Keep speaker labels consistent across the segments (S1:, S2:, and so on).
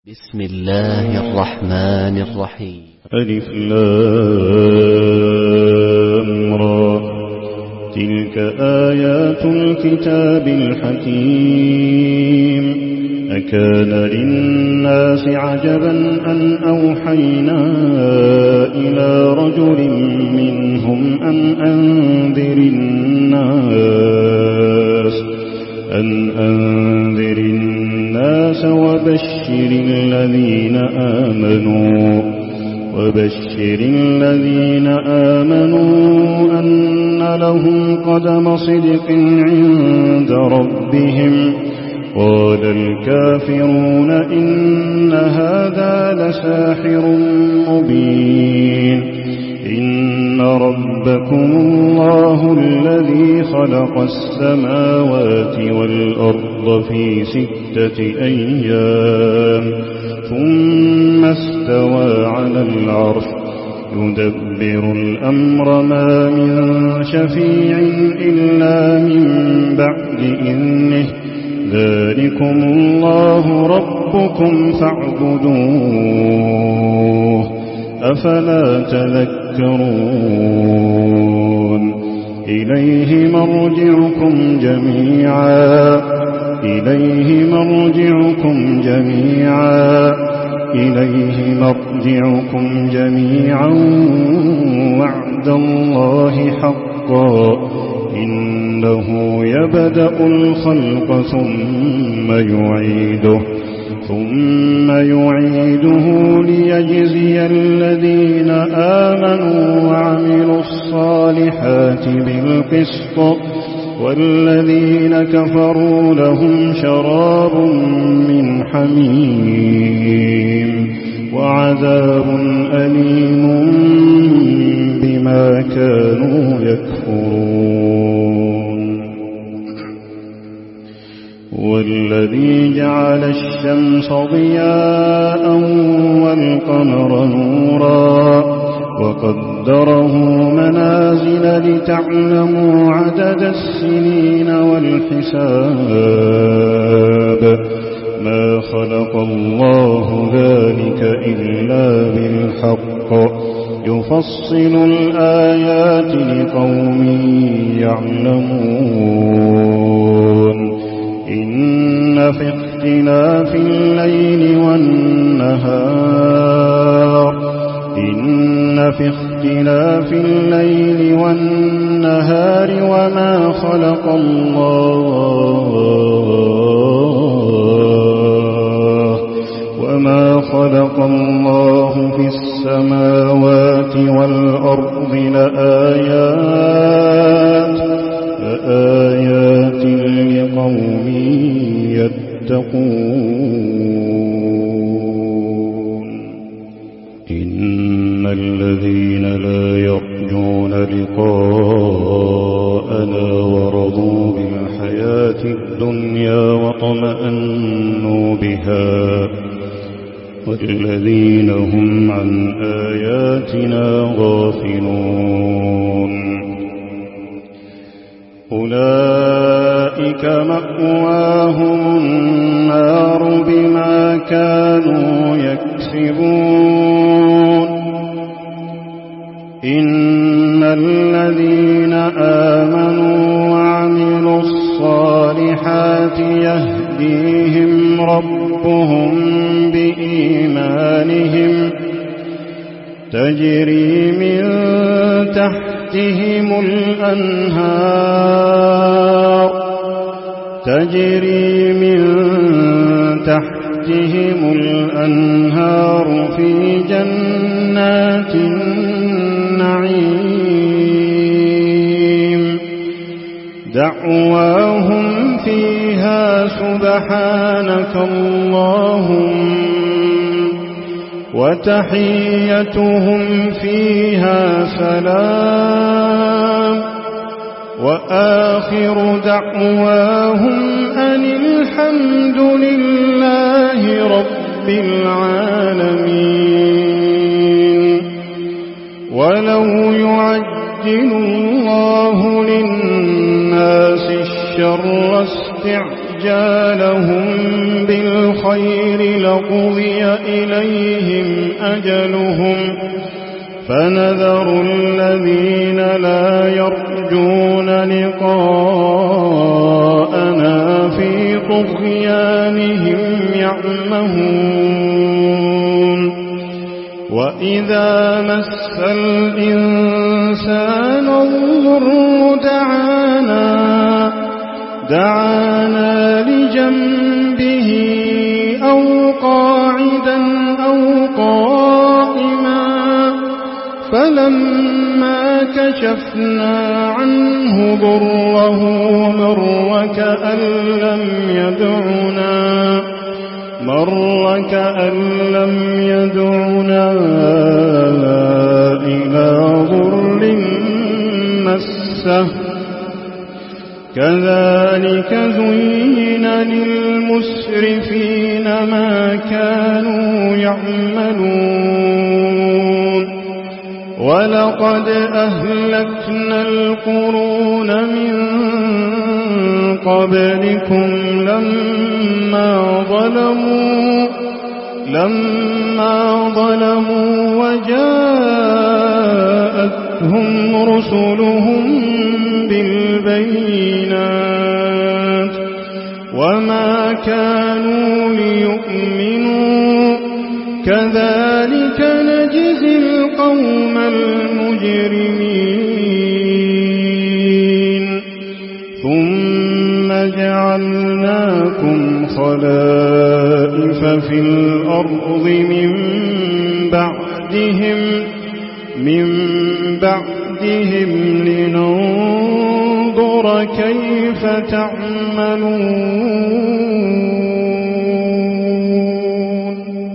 S1: بسم الله الرحمن الرحيم.
S2: ألف لام را. تلك آيات الكتاب الحكيم. أكان للناس عجبا أن أوحينا إلى رجل منهم أن أنذر الناس وبشر الذين آمنوا أن لهم قدم صدق عند ربهم. قال الكافرون إن هذا لساحر مبين. إن ربكم الله الذي خلق السماوات والأرض في 6 أيام ثم استوى على العرش يدبر الأمر ما من شفيع إلا من بعد إذنه. ذلكم الله ربكم فاعبدوه أفلا تذكرون. إليه مرجعكم جميعا وعد الله حقا. إنه يبدأ الخلق ثم يعيده ليجزي الذين آمنوا وعملوا الصالحات بالقسط. والذين كفروا لهم شراب من حميم وعذاب أليم بما كانوا يكفرون. والذي جعل الشمس ضياء والقمر نورا وقدره منازل لتعلموا عدد السنين والحساب. ما خلق الله ذلك إلا بالحق يفصل الآيات لقوم يعلمون. إن في اختلاف الليل والنهار وما خلق الله في السماوات والأرض لآيات لقوم يتقون. إن الذين لا يرجون لقاءنا ورضوا بالحياة الدنيا واطمأنوا بها والذين هم عن آياتنا غافلون أولئك مأواهم النار بما كانوا يكسبون. إن الذين آمنوا وعملوا الصالحات يهديهم ربهم بإيمانهم تجري من تحتهم الأنهار في جنات النعيم. دعواهم فيها سبحانك اللهم وتحيتهم فيها سلام. وآخر دعواهم أن الحمد لله رب العالمين. ولو يعجل الله للناس الشر استعجالهم بالخير بالخير لقضي إليهم أجلهم فنذر الذين لا يرجون لقاءنا في طغيانهم يعمهون وإذا مس الإنسان الضر دعانا لجنبه أو قاعدا أو قائما فلما كشفنا عنه ضره مر كأن لم يدعنا إلى ضر مسه كذلك زين للمسرفين ما كانوا يعملون ولقد أهلكنا القرون من قبلكم لما ظلموا وجاءتهم رسلهم بالبينات وما كانوا ليؤمنوا كذلك نجزي القوم المجرمين ثم جعلناكم خلائف في الأرض من بعدهم لننظر كيف تعملون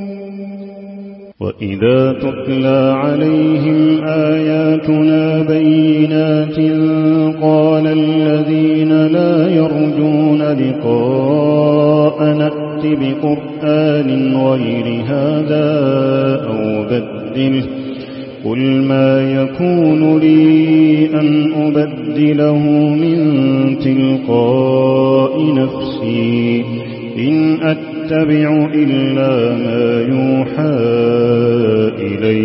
S2: وإذا تتلى عليهم آياتنا بينات قال الذين لا يرجون لقاءنا ائت بقرآن غير هذا أو بدله قل ما يكون لي أن أبدله من تلقاء نفسي إن أتبع إلا ما يوحى إلي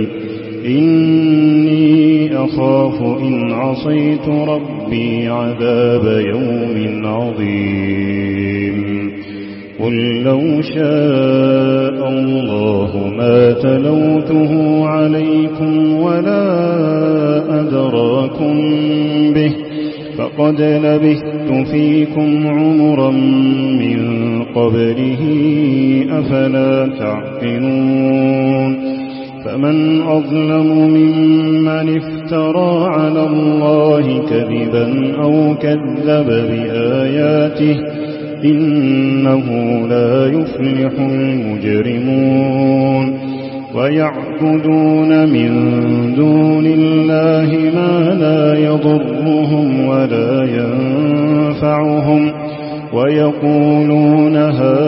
S2: إني أخاف إن عصيت ربي عذاب يوم عظيم قل لو شاء الله ما تلوته عليكم ولا أدراكم به فقد لبثت فيكم عمرا من قبله أفلا تعقلون فمن أظلم ممن افترى على الله كذبا أو كذب بآياته إنه لا يفلح المجرمون ويعبدون من دون الله ما لا يضرهم ولا ينفعهم ويقولون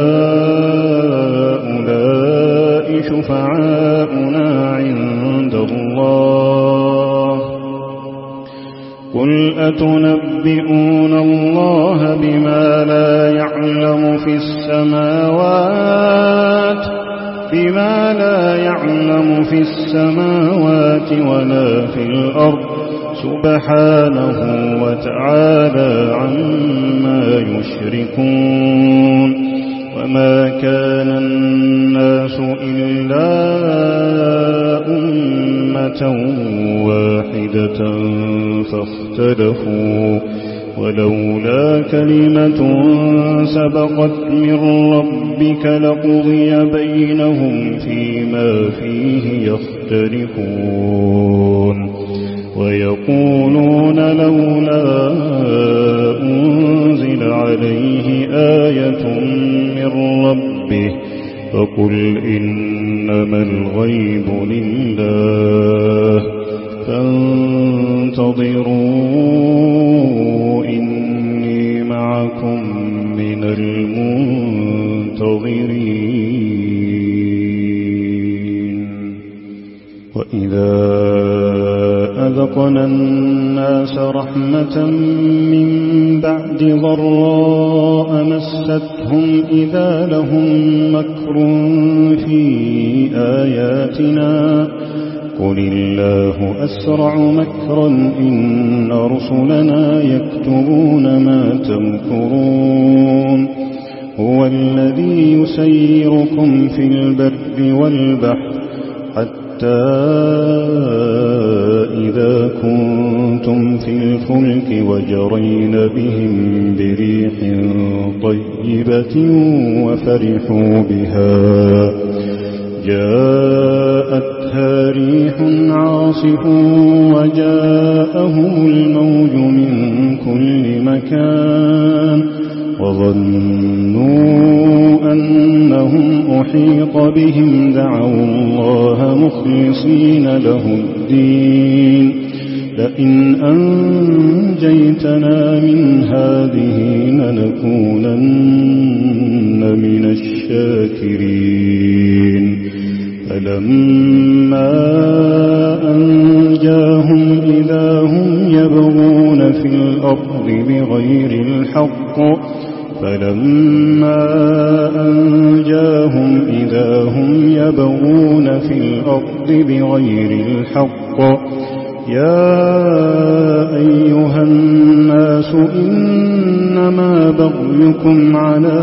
S2: هؤلاء شفعاؤنا عند الله قل أتنبئون الله بما لا يعلم في السماوات ولا في الأرض سبحانه وتعالى عما يشركون وما كان الناس إلا أمة واحدة فاختلفوا ولولا كلمة سبقت من ربك لقضي بينهم فيما فيه يختلفون ويقولون لولا أنزل عليه آية من ربه فقل إنما الغيب لله فانتظروا إني معكم من المنتظرين وإذا أذقنا الناس رحمة من بعد ضراء مستهم إذا لهم مكر في آياتنا قل الله أسرع مكرا إن رسلنا يكتبون ما تمكرون هو الذي يسيركم في البر والبحر حتى إذا كنتم في الفلك وجرين بهم بريح طيبة وفرحوا بها جاءتها ريح عاصف وجاءهم الموج من كل مكان وظنوا أنهم أحيط بهم دعوا الله مخلصين له الدين لئن أنجيتنا من هذه لنكونن من الشاكرين فلما أنجاهم إذا هم يبغون في الأرض بغير الحق فلما أنجاهم إذا هم يبغون في الأرض بغير الحق يا أيها الناس إنما بغيكم على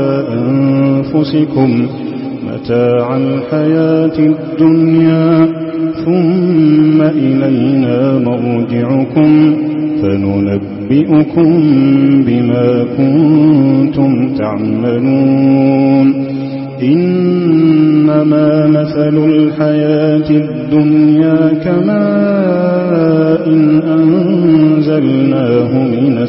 S2: أنفسكم متاع الحياة الدنيا ثم إلينا مرجعكم فننبئكم بما كنتم تعملون إنما مثل الحياة الدنيا كماء أنزلناه من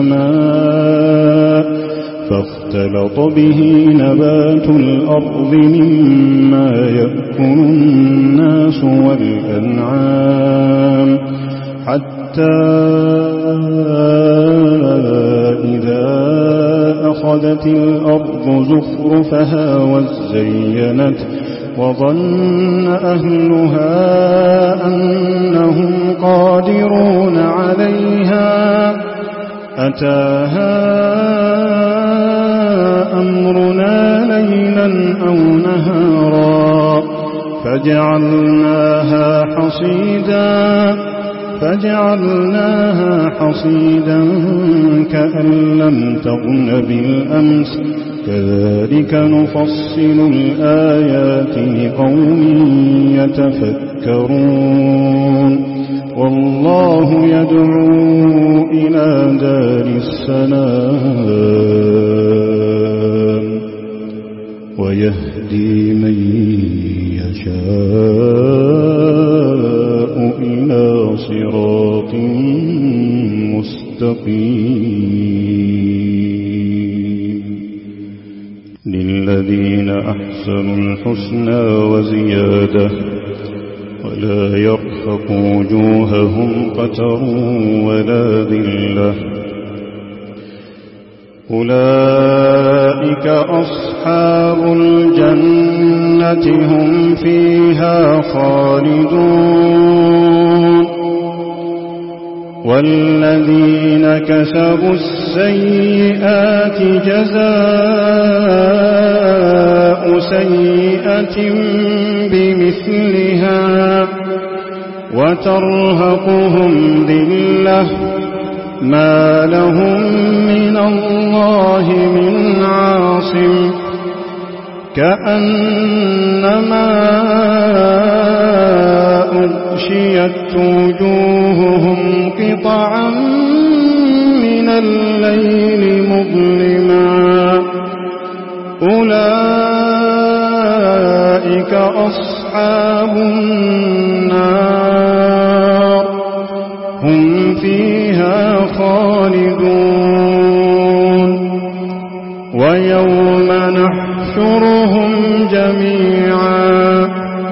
S2: السماء فاختلط به نبات الأرض مما يأكل الناس والأنعام حتى إذا أخذت الأرض زخرفها وزينت وظن أهلها أنهم قادرون عليها أتاها أمرنا ليلا أو نهارا فجعلناها حصيدا كأن لم تغن بالأمس كذلك نفصل الآيات لقوم يتفكرون والله يدعو إلى دار السلام ويهدي من يشاء إلى صراط مستقيم للذين أحسنوا الحسنى وزيادة ولا يرهق وجوههم قتر ولا ذلة أولئك أصحاب الجنة هم فيها خالدون والذين كسبوا السيئات جزاء سيئة بمثلها وترهقهم ذلة ما لهم من الله من عاصم كأنما أغشيت وجوههم قطعا من الليل مظلما أولئك أصحاب النار هم فيها خالدون ويوم نحشرهم جميعا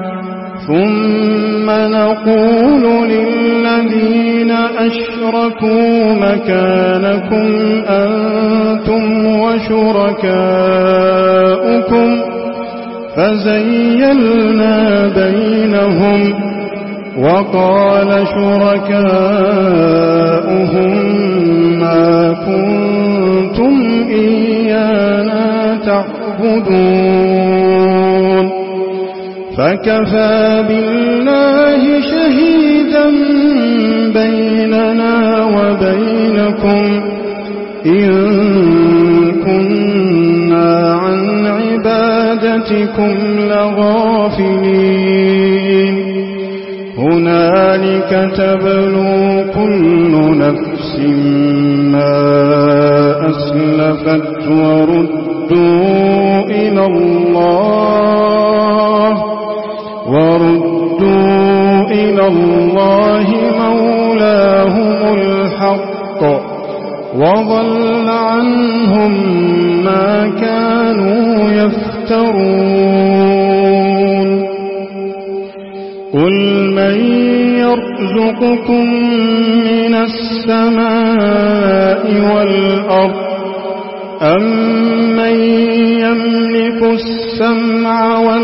S2: ثم نقول للذين أشركوا مكانكم أنتم وشركاؤكم فزيلنا بينهم وقال شركاؤهم ما ما كنتم إيانا تعبدون فكفى بالله شهيدا بيننا وبينكم إن كنا عن عبادتكم لغافلين هنالك تبلو كل نفس ما أسلفت وردوا إلى الله مولاهم الحق وضل عنهم ما كانوا يفترون قل من يرزقكم من السماء والأرض أمن يملك السمع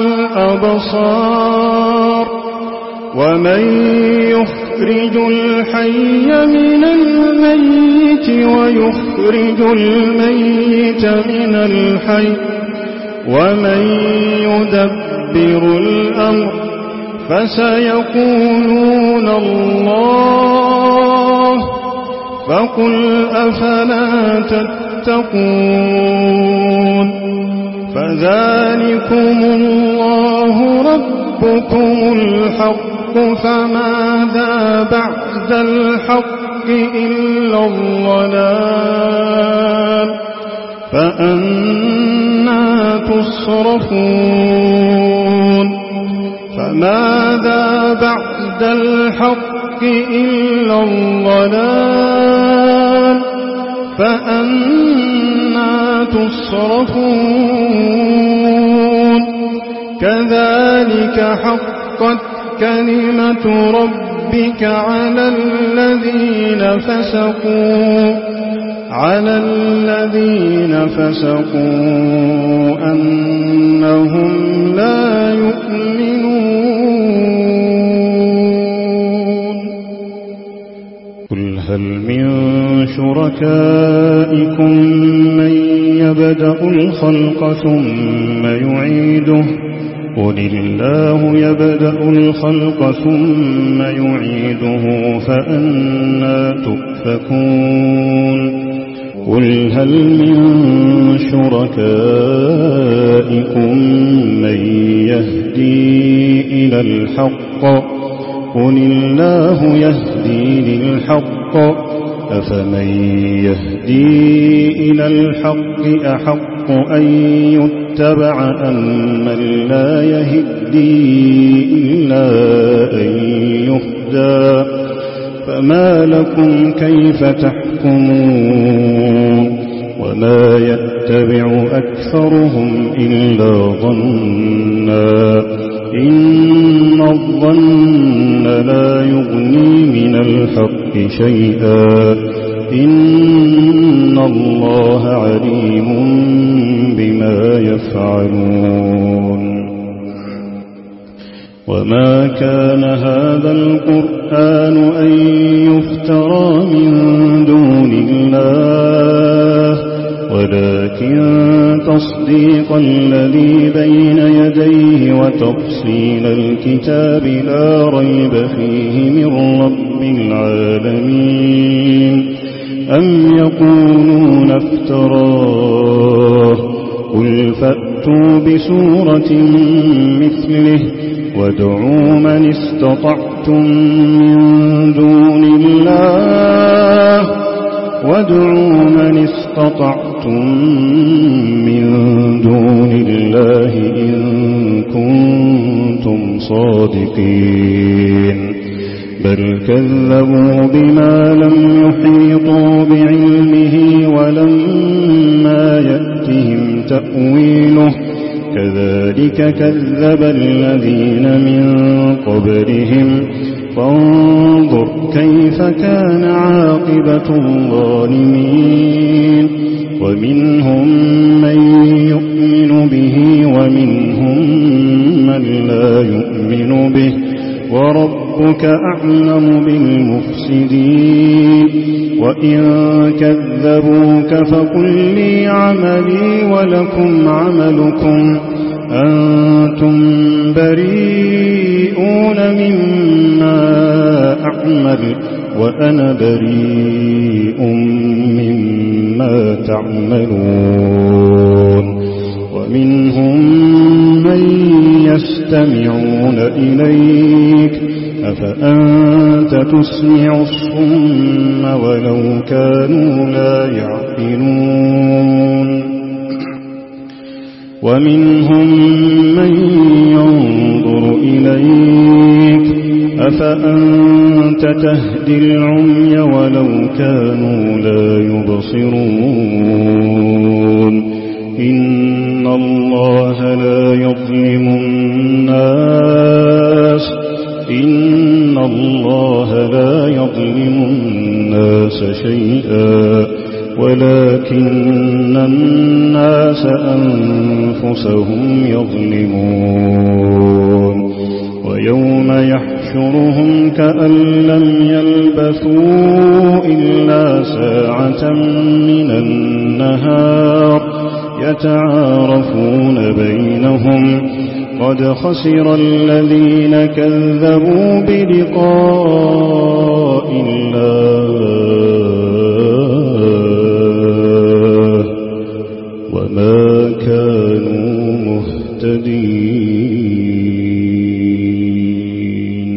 S2: والأبصار ومن يخرج الحي من الميت ويخرج الميت من الحي ومن يدبر الأمر فسيقولون الله فقل أفلا تتقون فذلكم الله ربكم الحق فماذا بعد الحق إلا الضلال فأنى تصرفون فماذا بعد الحق إلا الضلال فأنى تصرفون كذلك حقت كلمة ربك على الذين فسقوا أنهم لا يؤمنون قل هل من شركائكم من يبدأ الخلق ثم يعيده قل الله يبدأ الخلق ثم يعيده فأنى تؤفكون قل هل من شركائكم من يهدي إلى الحق قل الله يهدي للحق أفمن يهدي إلى الحق أحق أن يتبع أمن لا يهدي إلا أن يهدى فما لكم كيف تحكمون وما يتبع أكثرهم إلا ظنا إن الظن لا يغني من الحق شيئا إن الله عليم بما يفعلون وما كان هذا القرآن أن يفترى من دون الله ولكن تصديق الذي بين يديه وتفصيل الكتاب لا ريب فيه من رب العالمين أم يقولون افتراه قل فأتوا بسورة مثله وادعوا من استطعتم من دون الله إن كنتم صادقين بل كذبوا بما لم يحيطوا بعلمه ولما يأتهم تأويله كذلك كذب الذين من قبلهم فانظر كيف كان عاقبة الظالمين ومنهم من يؤمن به ومنهم من لا يؤمن به وربك أعلم بالمفسدين وإن كذبوك فقل لي عملي ولكم عملكم أنتم بريئون مما أعمل وأنا بريء مما تعملون ومنهم من يستمعون إليك أفأنت تسمع الصم ولو كانوا لا يعقلون ومنهم من ينظر إليك أفأنت تهدي العمي ولو كانوا لا يبصرون إن الله لا يظلم الناس إن الله لا يظلم الناس شيئا ولكن الناس أنفسهم يظلمون ويوم يحشرهم كأن لم يلبثوا إلا ساعة من النهار يتعارفون بينهم قد خسر الذين كذبوا بلقاء الله وما كانوا مهتدين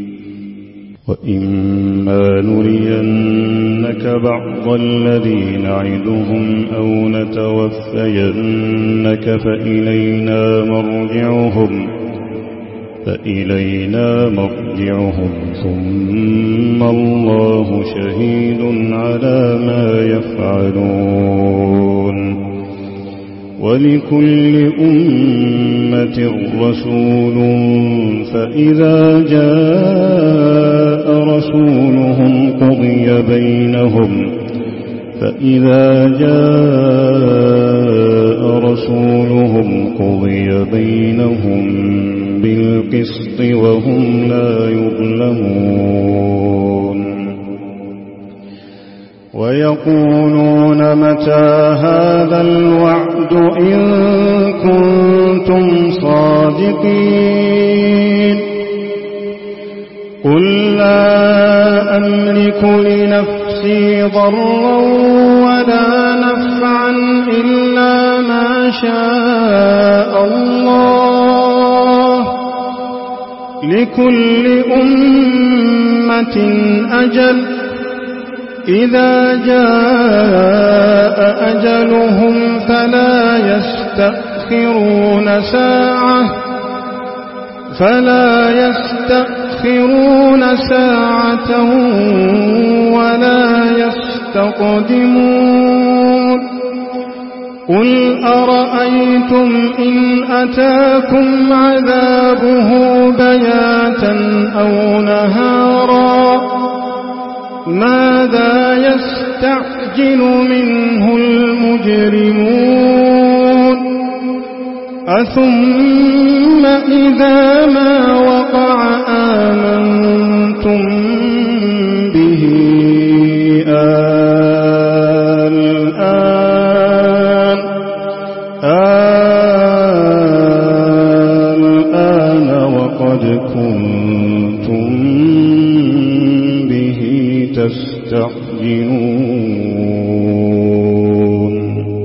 S2: وإما نرينك بعض الذي نعدهم أو نتوفينك فإلينا مرجعهم ثم الله شهيد على ما يفعلون ولكل أمة رسول فإذا جاء رسولهم قضي بينهم بالقسط وهم لا يظلمون ويقولون متى هذا الوعد إن كنتم صادقين قل لا أملك لنفسي ضرا ولا نفعا إلا ما شاء الله لكل أمة أجل إذا جاء أجلهم فلا يستأخرون ساعة ولا يستقدمون قل أرأيتم إن أتاكم عذابه بياتا أو نهارا ماذا يستعجل منه المجرمون أثم إذا ما وقع آمنتم به الآن وقد كنتم به تستعجلون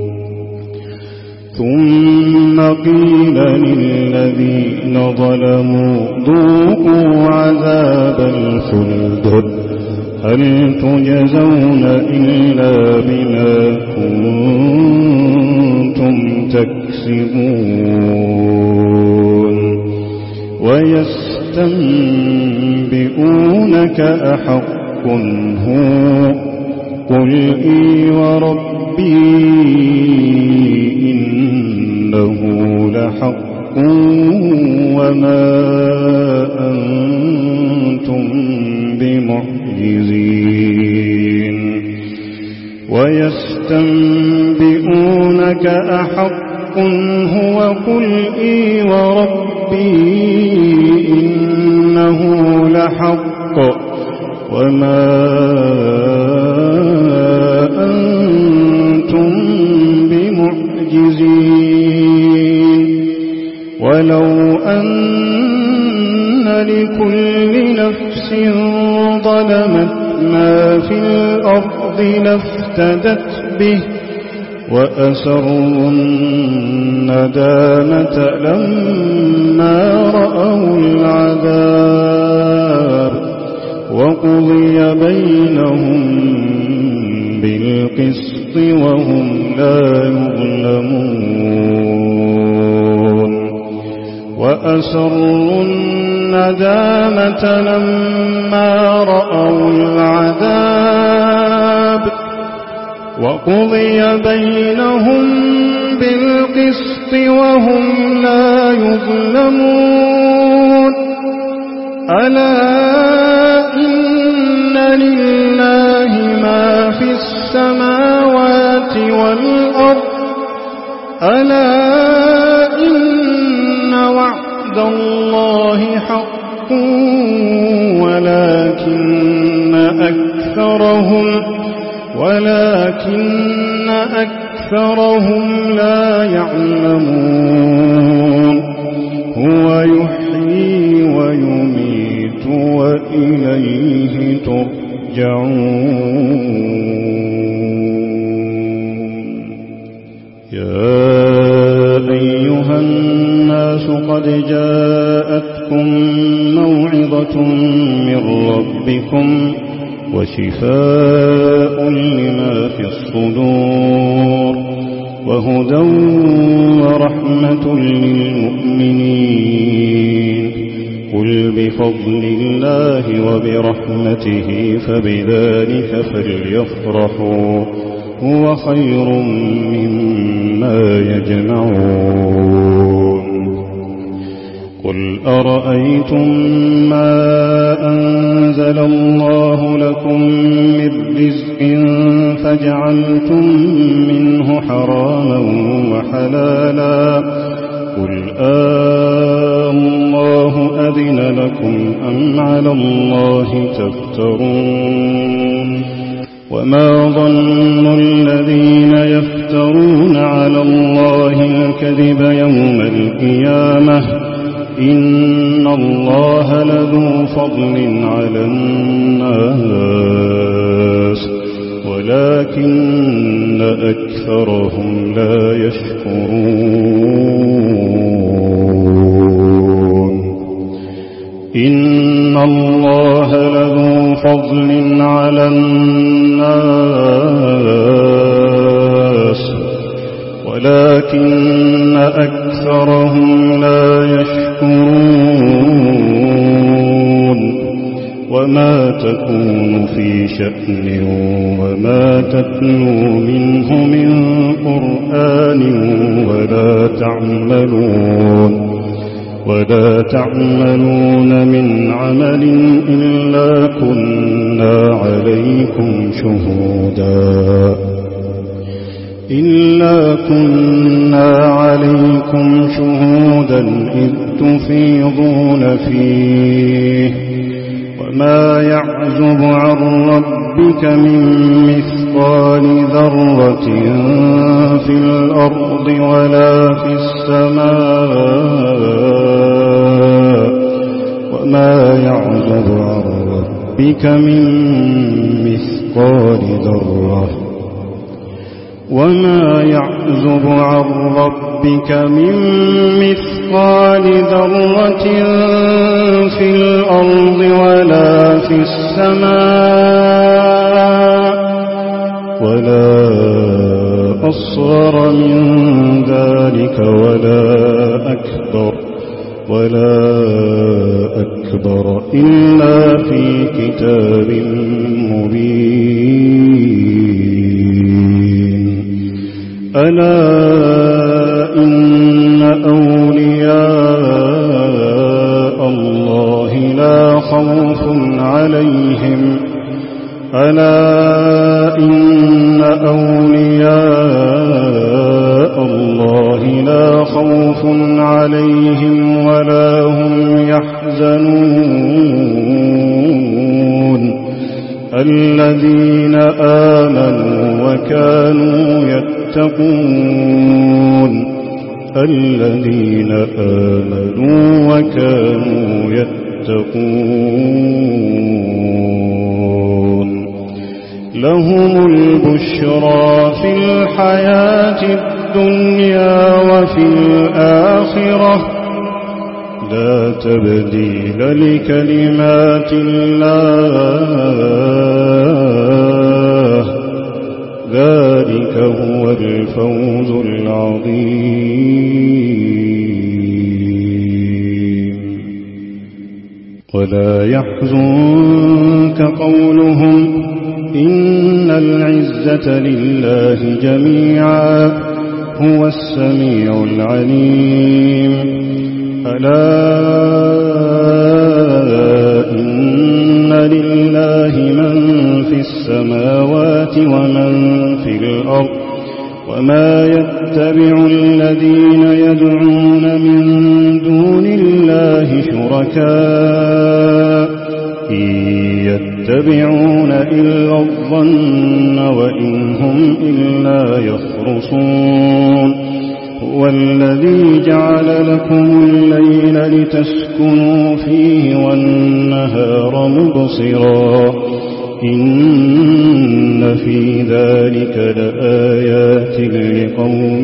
S2: ثم قيل للذين ظلموا ذوقوا عذاب الخلد هل تجزون إلا بما كنتم تكسبون ويستنبئونك أحق هو قل إي وربي إنه لحق وما أنتم بمعجزين ويستنبئونك أحق هو قل إي وربي إنه لحق وما لكل نفس ظلمت ما في الأرض لافتدت به وأسروا الندامة لما رأوا العذاب وقضي بينهم بالقسط وهم لا يظلمون وأسروا الندامة لما رأوا العذاب وقضي بينهم بالقسط وهم لا يظلمون ألا إن لله ما في السماوات والأرض ألا إن وعد الله حق ولكن أكثرهم لا يعلمون هو يحيي ويميت وإليه ترجعون يا أيها الناس قد جاءتكم موعظة من ربكم وشفاء لما في الصدور وهدى ورحمة للمؤمنين قل بفضل الله وبرحمته فبذلك فليفرحوا هو خير مما يجمعون قل أرأيتم ما أنزل الله لكم من رزق فجعلتم منه حراما وحلالا قل الله أذن لكم أم على الله تفترون وما ظن الذين يفترون على الله الكذب يوم القيامة إن الله لذو فضل على الناس ولكن أكثرهم لا يشكرون إن الله لذو فضل على الناس ولكن أكثرهم لا يشكرون وما تكون في شأن وما تتلو منه من قرآن ولا تعملون من عمل إلا كنا عليكم شهودا إذ تفيضون فيه وما يعزب عن ربك من مثقال ذرة في الأرض ولا في السماء وما يعزب عن ربك من مثقال ذرة في الأرض ولا في السماء ولا أصغر من ذلك ولا أكبر إلا في كتاب مبين ألا إن أولياء الله لا خوف عليهم ولا هم يحزنون الذين آمنوا وكانوا يتقون لهم البشرى في الحياة الدنيا وفي الآخرة لا تبديل لكلمات الله ذلك هو الفوز العظيم ولا يحزنك قولهم إن العزة لله جميعا هو السميع العليم ألا إن لله من في السماوات ومن في الأرض وما يتبع الذين يدعون من دون الله شركاء إن يتبعون إلا الظن وإن هم إلا يخرصون هو الذي جعل لكم الليل لتسكنوا فيه والنهار مبصرا إن في ذلك لآيات لقوم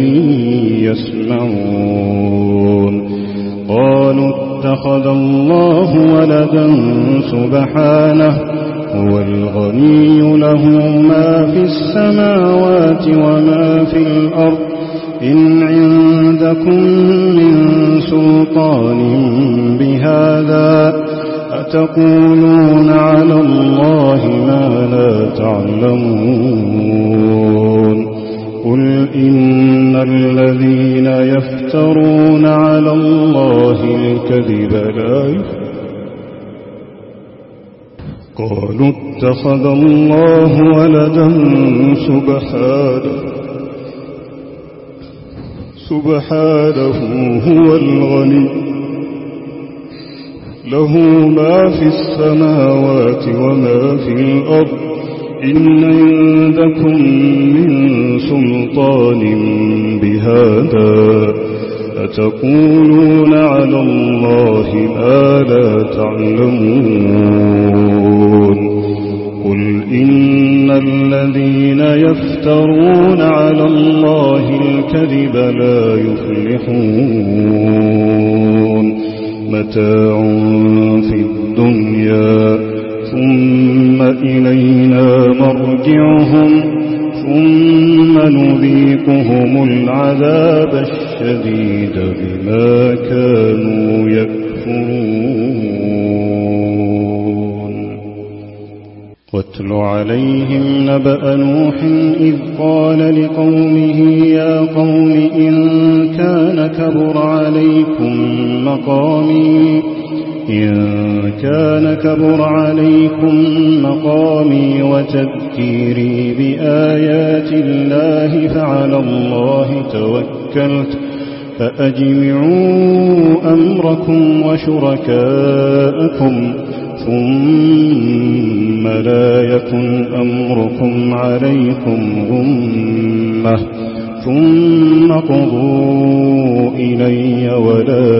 S2: يسمعون قالوا اتخذ الله ولدا سبحانه هو الغني له ما في السماوات وما في الأرض إن عندكم من سلطان بهذا أتقولون على الله ما لا تعلمون قل إن الذين يفترون على الله الكذب لا يفلحون قالوا اتخذ الله ولدا سبحانه هو الغني له ما في السماوات وما في الأرض إن عندكم من سلطان بهذا أتقولون على الله ما لا تعلمون قل إن الذين يفترون على الله الكذب لا يفلحون متاع في الدنيا ثم إلينا مرجعهم ثم نذيقهم العذاب الشديد بما كانوا يكفرون واتل عليهم نبأ نوح إذ قال لقومه يا قوم إن كان كبر عليكم مقامي وتذكيري بآيات الله فعلى الله توكلت فأجمعوا أمركم وشركاءكم ثم لا يكن أمركم عليكم غمة ثم قضوا إلي ولا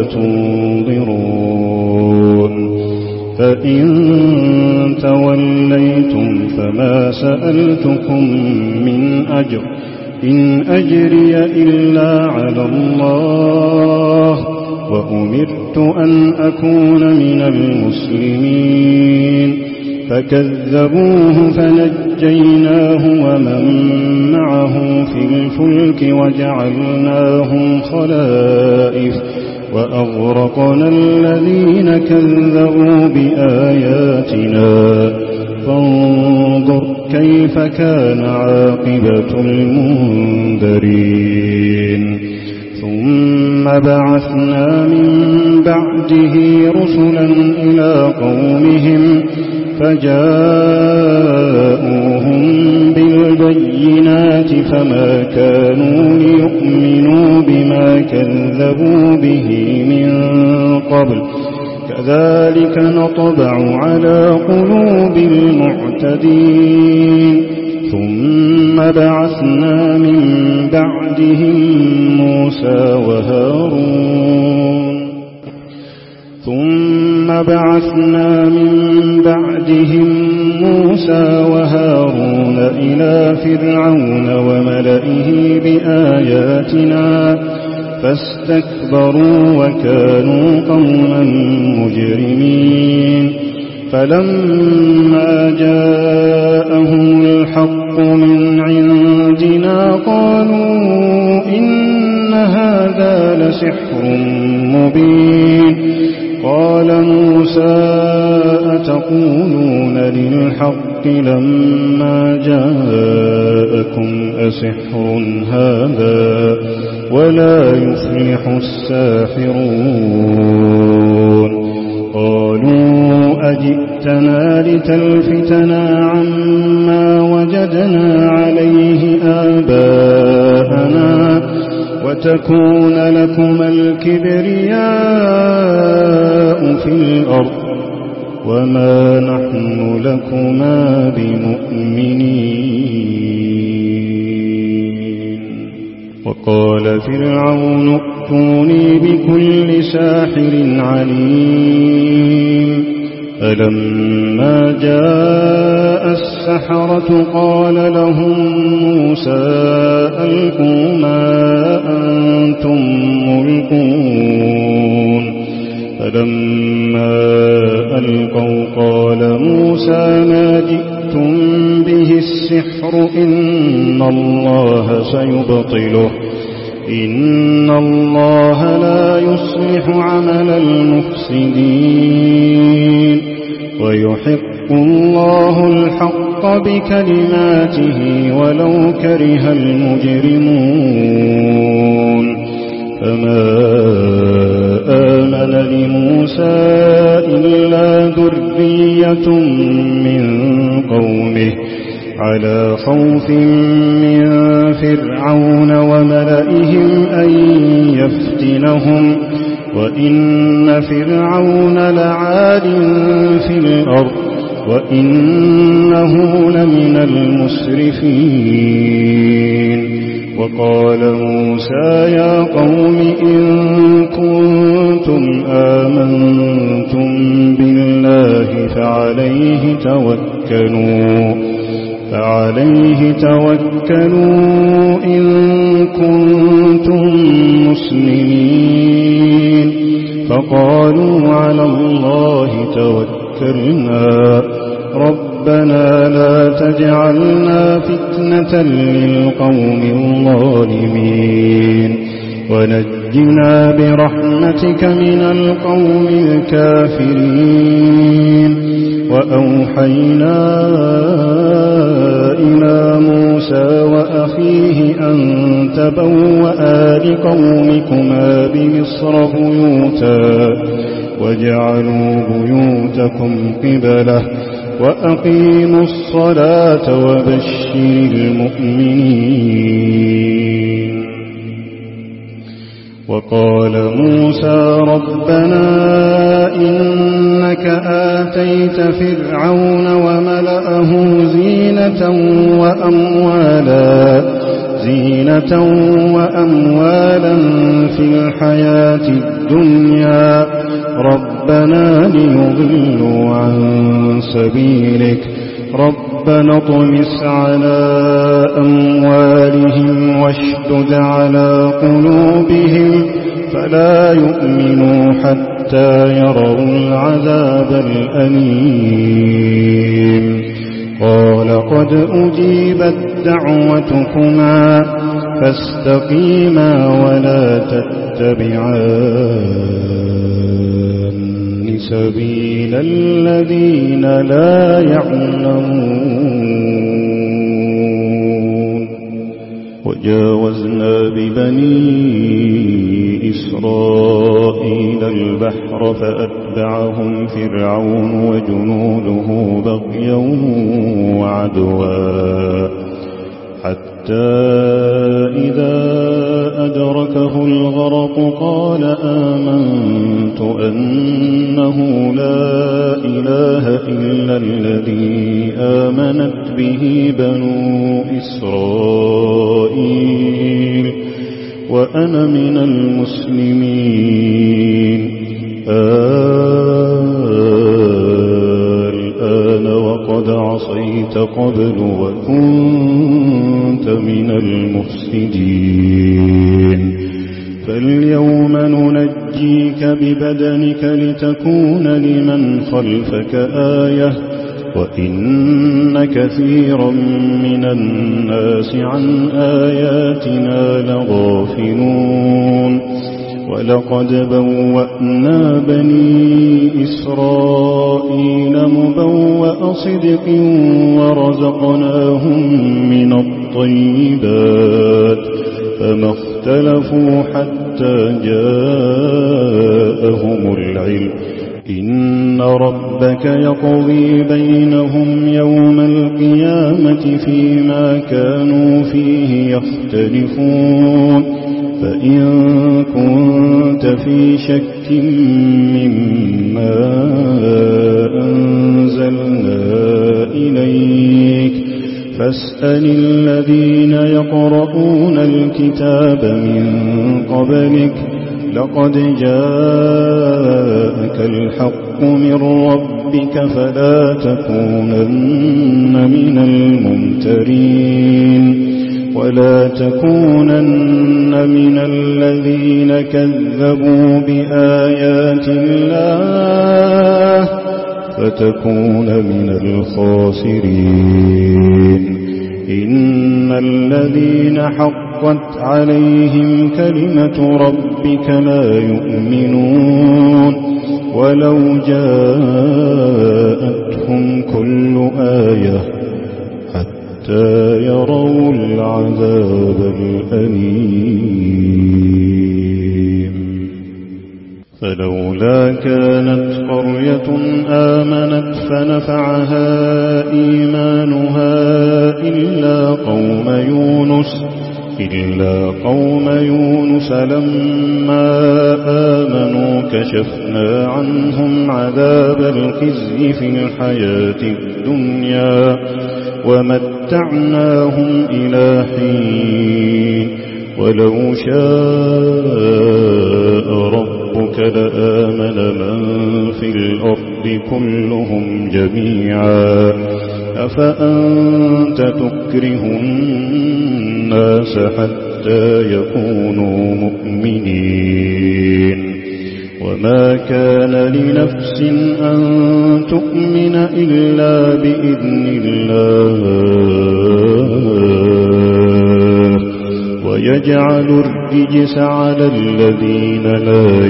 S2: تنظرون فإن توليتم فما سألتكم من أجر إن أجري إلا على الله وأمرت أن أكون من المسلمين فكذبوه فنجيناه ومن معه في الفلك وجعلناهم خلائف وأغرقنا الذين كذبوا بآياتنا فانظر كيف كان عاقبة المنذرين ثم بعثنا من بعده رسلا إلى قومهم فجاءوهم بالبينات فما كانوا ليؤمنوا بما كذبوا به من قبل كذلك نطبع على قلوب المعتدين ثم بعثنا من بعدهم موسى وهارون ثم بعثنا من بعدهم موسى وهارون إلى فرعون وملئه بآياتنا فاستكبروا وكانوا قوما مجرمين فلما جاءهم الحق من عندنا قالوا إن هذا لسحر مبين قال موسى أتقولون للحق لما جاءكم أسحر هذا ولا يفلح الساحرون قالوا أجئتنا لتلفتنا عما وجدنا عليه آباءنا وتكون لكما الكبرياء في الأرض وما نحن لكما بمؤمنين وقال فرعون ائتوني بكل ساحر عليم فلما جاء السحرة قال لهم موسى ألقوا ما أنتم ملقون فلما ألقوا قال موسى ما جئتم به السحر إن الله سيبطله إن الله لا يصلح عمل المفسدين ويحق الله الحق بكلماته ولو كره المجرمون فما آمن لموسى إلا ذرية من قومه على خوف من فرعون وملئهم أن يفتنهم وإن فرعون لعال في الأرض وإنه لمن المسرفين وقال موسى يا قوم إن كنتم آمنتم بالله فعليه توكلوا إن كنتم مسلمين فقالوا على الله توكلنا ربنا لا تجعلنا فتنة للقوم الظالمين ونجنا برحمتك من القوم الكافرين وأوحينا إلى موسى وأخيه أن تبوأ لقومكما بمصر بيوتا واجعلوا بيوتكم قبلة وأقيموا الصلاة وبشر المؤمنين وقال موسى ربنا إنك آتيت فرعون وملأه زينة وأموالا في الحياة الدنيا ربنا ليضلوا عن سبيلك ربنا اطمس على أموالهم واشدد على قلوبهم فلا يؤمنوا حتى يروا العذاب الأليم قال قد أجيبت دعوتكما فاستقيما ولا تتبعان سبيل الذين لا يعلمون وجاوزنا ببني إسرائيل البحر فأتبعهم فرعون وجنوده بغيا وعدوا حتى إذا أدركه الغرق قال آمنت أنه لا إله إلا الذي آمنت به بنو إسرائيل وأنا من المسلمين عصيت قبل وكنت من المفسدين فاليوم ننجيك ببدنك لتكون لمن خلفك آية وإن كثيرا من الناس عن آياتنا لغافلون ولقد بوأنا بني إسرائيل مبوأ صدق ورزقناهم من الطيبات فما اختلفوا حتى جاءهم العلم إن ربك يقضي بينهم يوم القيامة فيما كانوا فيه يختلفون فإن كنت في شك مما أنزلنا إليك فاسأل الذين يقرؤون الكتاب من قبلك لقد جاءك الحق من ربك فلا تكونن من الممترين ولا تكونن من الذين كذبوا بآيات الله فتكون من الخاسرين إن الذين حقت عليهم كلمة ربك لا يؤمنون ولو جاءتهم كل آية حتى يروا العذاب الأليم فلولا كانت قرية آمنت فنفعها إيمانها إلا قوم يونس لما آمنوا كشفنا عنهم عذاب الخزي في الحياة الدنيا ومتعناهم إلى حين ولو شاء ربك لآمن من في الأرض كلهم جميعا أفأنت تكره الناس حتى يكونوا مؤمنين وما كان لنفس أن تؤمن إلا بإذن الله ويجعل الرجس على الذين لا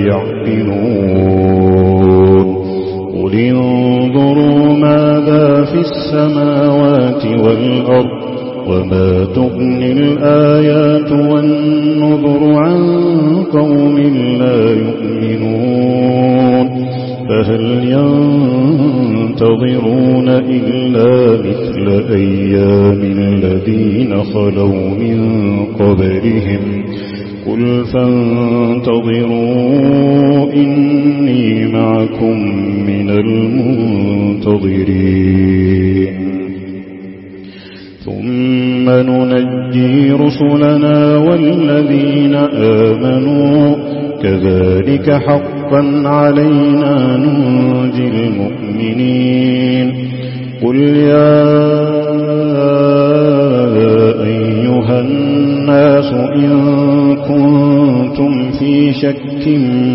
S2: يعقلون قل انظروا ماذا في السماوات والأرض وما تغني الآيات والنذر عن قوم لا يؤمنون فهل ينتظرون إلا مثل أيام الذين خلوا من قبلهم قل فانتظروا إني معكم من المنتظرين ثم ننجي رسلنا والذين آمنوا كذلك حقا علينا ننجي المؤمنين قل يا أيها الناس إن كنتم في شك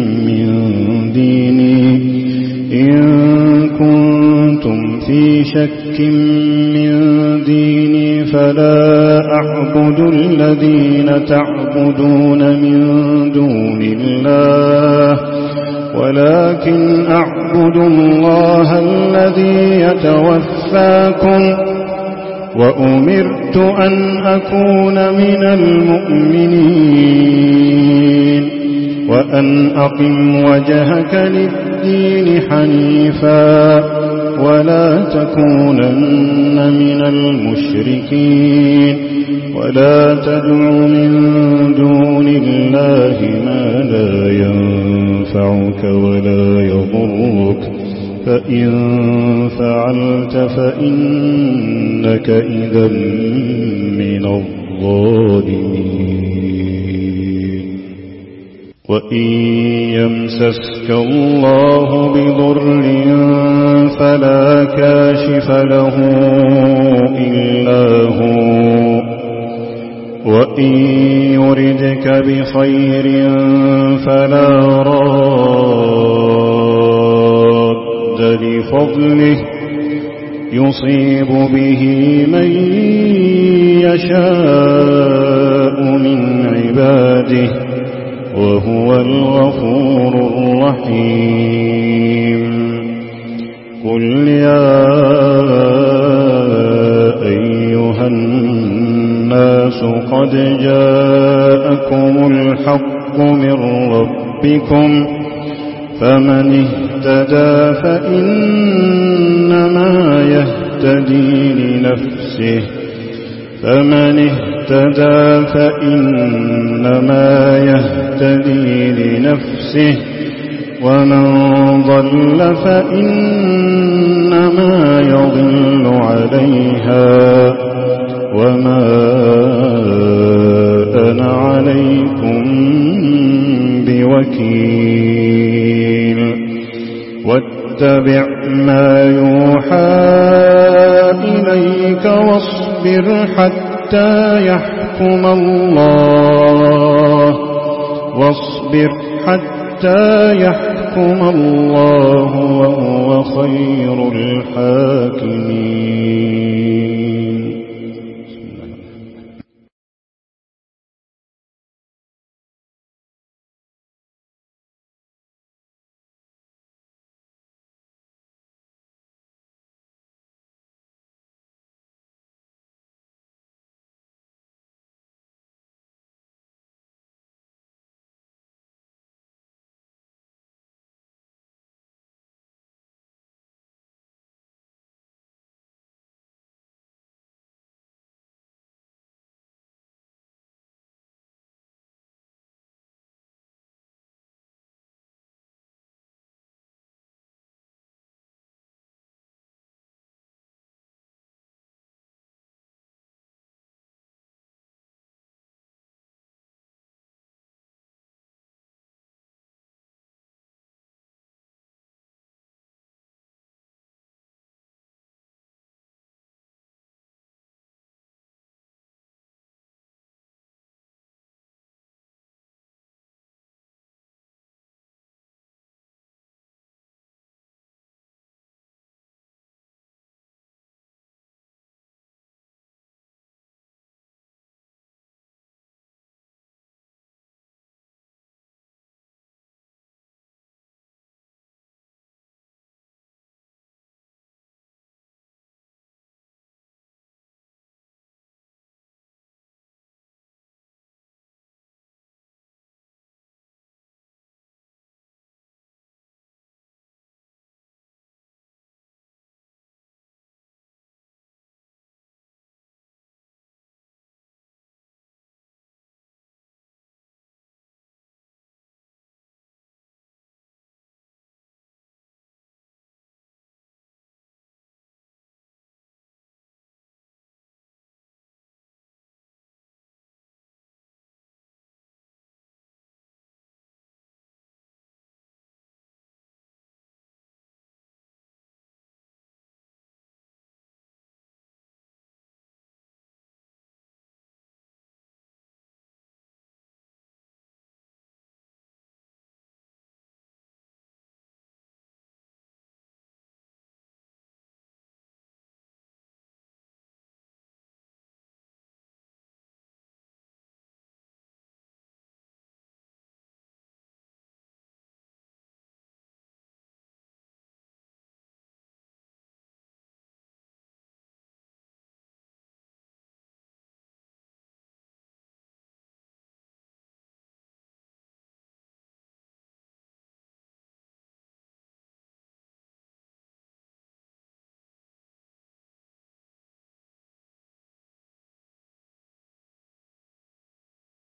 S2: من ديني فلا أعبد الذين تعبدون من دون الله ولكن أعبد الله الذي يتوفاكم وأمرت أن أكون من المؤمنين وأن أقم وجهك للدين حنيفا ولا تكونن من المشركين ولا تدع من دون الله ما لا ينفعك ولا يضرك فإن فعلت فإنك إذا من الظالمين وإن يمسسك الله بضر فلا كاشف كاشف له إلا هو وإن يردك بخير فلا راد لفضله يصيب به من يشاء من عباده وهو الغفور الرحيم قل يا أيها الناس قد جاءكم الحق من ربكم فمن اهتدى فإنما يهتدي لنفسه ومن ضل فإنما يضل عليها وما أنا عليكم بوكيل واتبع ما يوحى إليك واصبر حتى يحكم الله